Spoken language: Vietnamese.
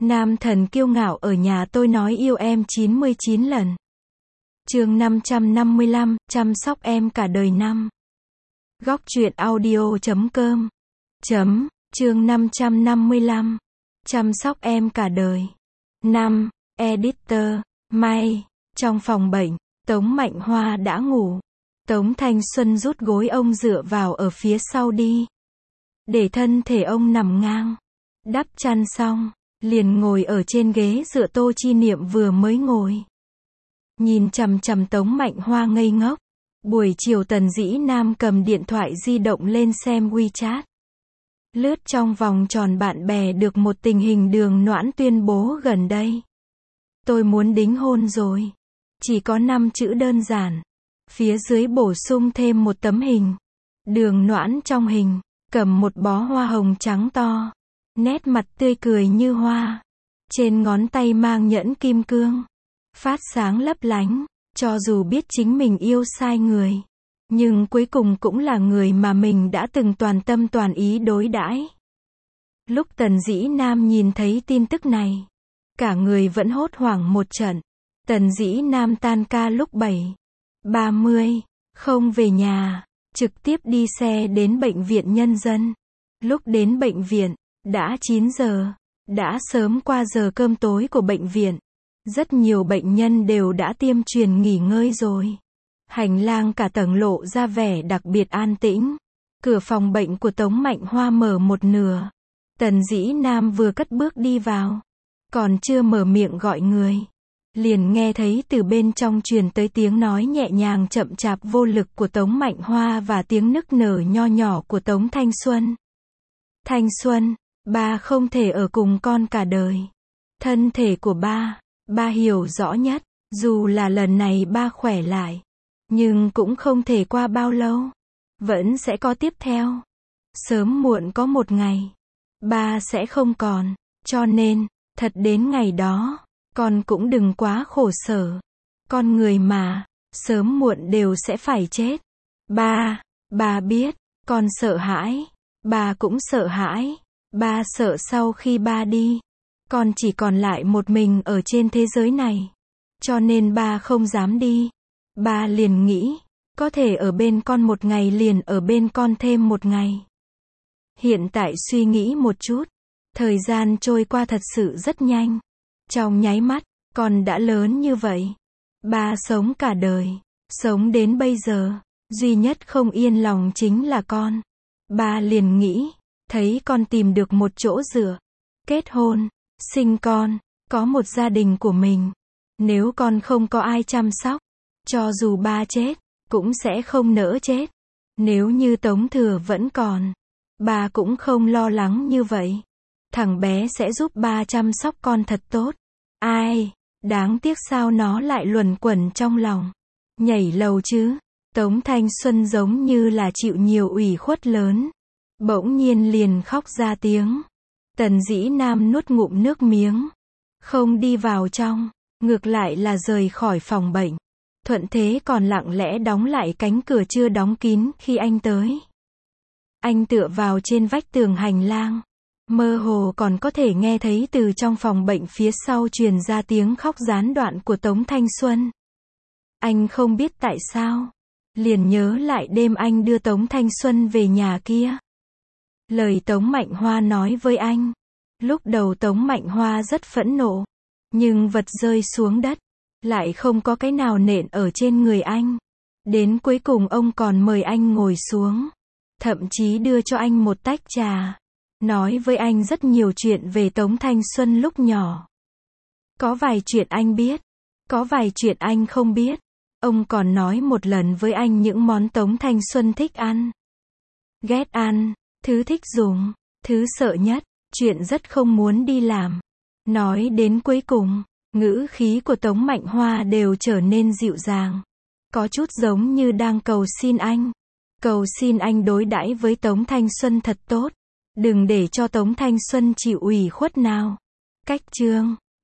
Nam thần kiêu ngạo ở nhà tôi nói yêu em 99 lần. Chương 555, chăm sóc em cả đời năm. Góc truyện audio.com. Chương 555. Chăm sóc em cả đời. 5. Editor. May. Trong phòng bệnh, Tống Mạnh Hoa đã ngủ. Tống Thanh Xuân rút gối ông dựa vào ở phía sau đi. Để thân thể ông nằm ngang. Đắp chăn xong, liền ngồi ở trên ghế dựa Tô Chi Niệm vừa mới ngồi. Nhìn chằm chằm Tống Mạnh Hoa ngây ngốc. Buổi chiều Tần Dĩ Nam cầm điện thoại di động lên xem WeChat. Lướt trong vòng tròn bạn bè được một tình hình Đường Noãn tuyên bố gần đây. Tôi muốn đính hôn rồi. Chỉ có 5 chữ đơn giản. Phía dưới bổ sung thêm một tấm hình. Đường Noãn trong hình, cầm một bó hoa hồng trắng to. Nét mặt tươi cười như hoa. Trên ngón tay mang nhẫn kim cương. Phát sáng lấp lánh. Cho dù biết chính mình yêu sai người, nhưng cuối cùng cũng là người mà mình đã từng toàn tâm toàn ý đối đãi. Lúc Tần Dĩ Nam nhìn thấy tin tức này, cả người vẫn hốt hoảng một trận. Tần Dĩ Nam tan ca lúc 7:30, không về nhà, trực tiếp đi xe đến bệnh viện nhân dân. Lúc đến bệnh viện, đã 9 giờ, đã sớm qua giờ cơm tối của bệnh viện. Rất nhiều bệnh nhân đều đã tiêm truyền nghỉ ngơi rồi. Hành lang cả tầng lộ ra vẻ đặc biệt an tĩnh. Cửa phòng bệnh của Tống Mạnh Hoa mở một nửa. Tần Dĩ Nam vừa cất bước đi vào. Còn chưa mở miệng gọi người. Liền nghe thấy từ bên trong truyền tới tiếng nói nhẹ nhàng chậm chạp vô lực của Tống Mạnh Hoa và tiếng nức nở nho nhỏ của Tống Thanh Xuân. Thanh Xuân, ba không thể ở cùng con cả đời. Thân thể của ba hiểu rõ nhất, dù là lần này ba khỏe lại, nhưng cũng không thể qua bao lâu. Vẫn sẽ có tiếp theo. Sớm muộn có một ngày, ba sẽ không còn, cho nên, thật đến ngày đó, con cũng đừng quá khổ sở. Con người mà, sớm muộn đều sẽ phải chết. Ba biết, con sợ hãi, ba cũng sợ hãi. Ba sợ sau khi ba đi, con chỉ còn lại một mình ở trên thế giới này. Cho nên ba không dám đi. Ba liền nghĩ, có thể ở bên con một ngày liền ở bên con thêm một ngày. Hiện tại suy nghĩ một chút, thời gian trôi qua thật sự rất nhanh. Trong nháy mắt, con đã lớn như vậy. Ba sống cả đời, sống đến bây giờ, duy nhất không yên lòng chính là con. Ba liền nghĩ, thấy con tìm được một chỗ dựa, kết hôn, sinh con, có một gia đình của mình. Nếu con không có ai chăm sóc, cho dù ba chết, cũng sẽ không nỡ chết. Nếu như Tống Thừa vẫn còn, ba cũng không lo lắng như vậy. Thằng bé sẽ giúp ba chăm sóc con thật tốt. Ai, đáng tiếc sao nó lại luẩn quẩn trong lòng. Nhảy lầu chứ. Tống Thanh Xuân giống như là chịu nhiều ủy khuất lớn. Bỗng nhiên liền khóc ra tiếng. Tần Dĩ Nam nuốt ngụm nước miếng. Không đi vào trong, ngược lại là rời khỏi phòng bệnh. Thuận thế còn lặng lẽ đóng lại cánh cửa chưa đóng kín khi anh tới. Anh tựa vào trên vách tường hành lang. Mơ hồ còn có thể nghe thấy từ trong phòng bệnh phía sau truyền ra tiếng khóc gián đoạn của Tống Thanh Xuân. Anh không biết tại sao, liền nhớ lại đêm anh đưa Tống Thanh Xuân về nhà kia. Lời Tống Mạnh Hoa nói với anh. Lúc đầu Tống Mạnh Hoa rất phẫn nộ. Nhưng vật rơi xuống đất, lại không có cái nào nện ở trên người anh. Đến cuối cùng ông còn mời anh ngồi xuống. Thậm chí đưa cho anh một tách trà. Nói với anh rất nhiều chuyện về Tống Thanh Xuân lúc nhỏ. Có vài chuyện anh biết. Có vài chuyện anh không biết. Ông còn nói một lần với anh những món Tống Thanh Xuân thích ăn, ghét ăn, thứ thích dùng, thứ sợ nhất, chuyện rất không muốn đi làm. Nói đến cuối cùng, ngữ khí của Tống Mạnh Hoa đều trở nên dịu dàng. Có chút giống như đang cầu xin anh. Cầu xin anh đối đãi với Tống Thanh Xuân thật tốt. Đừng để cho Tống Thanh Xuân chịu ủy khuất nào. Cách chương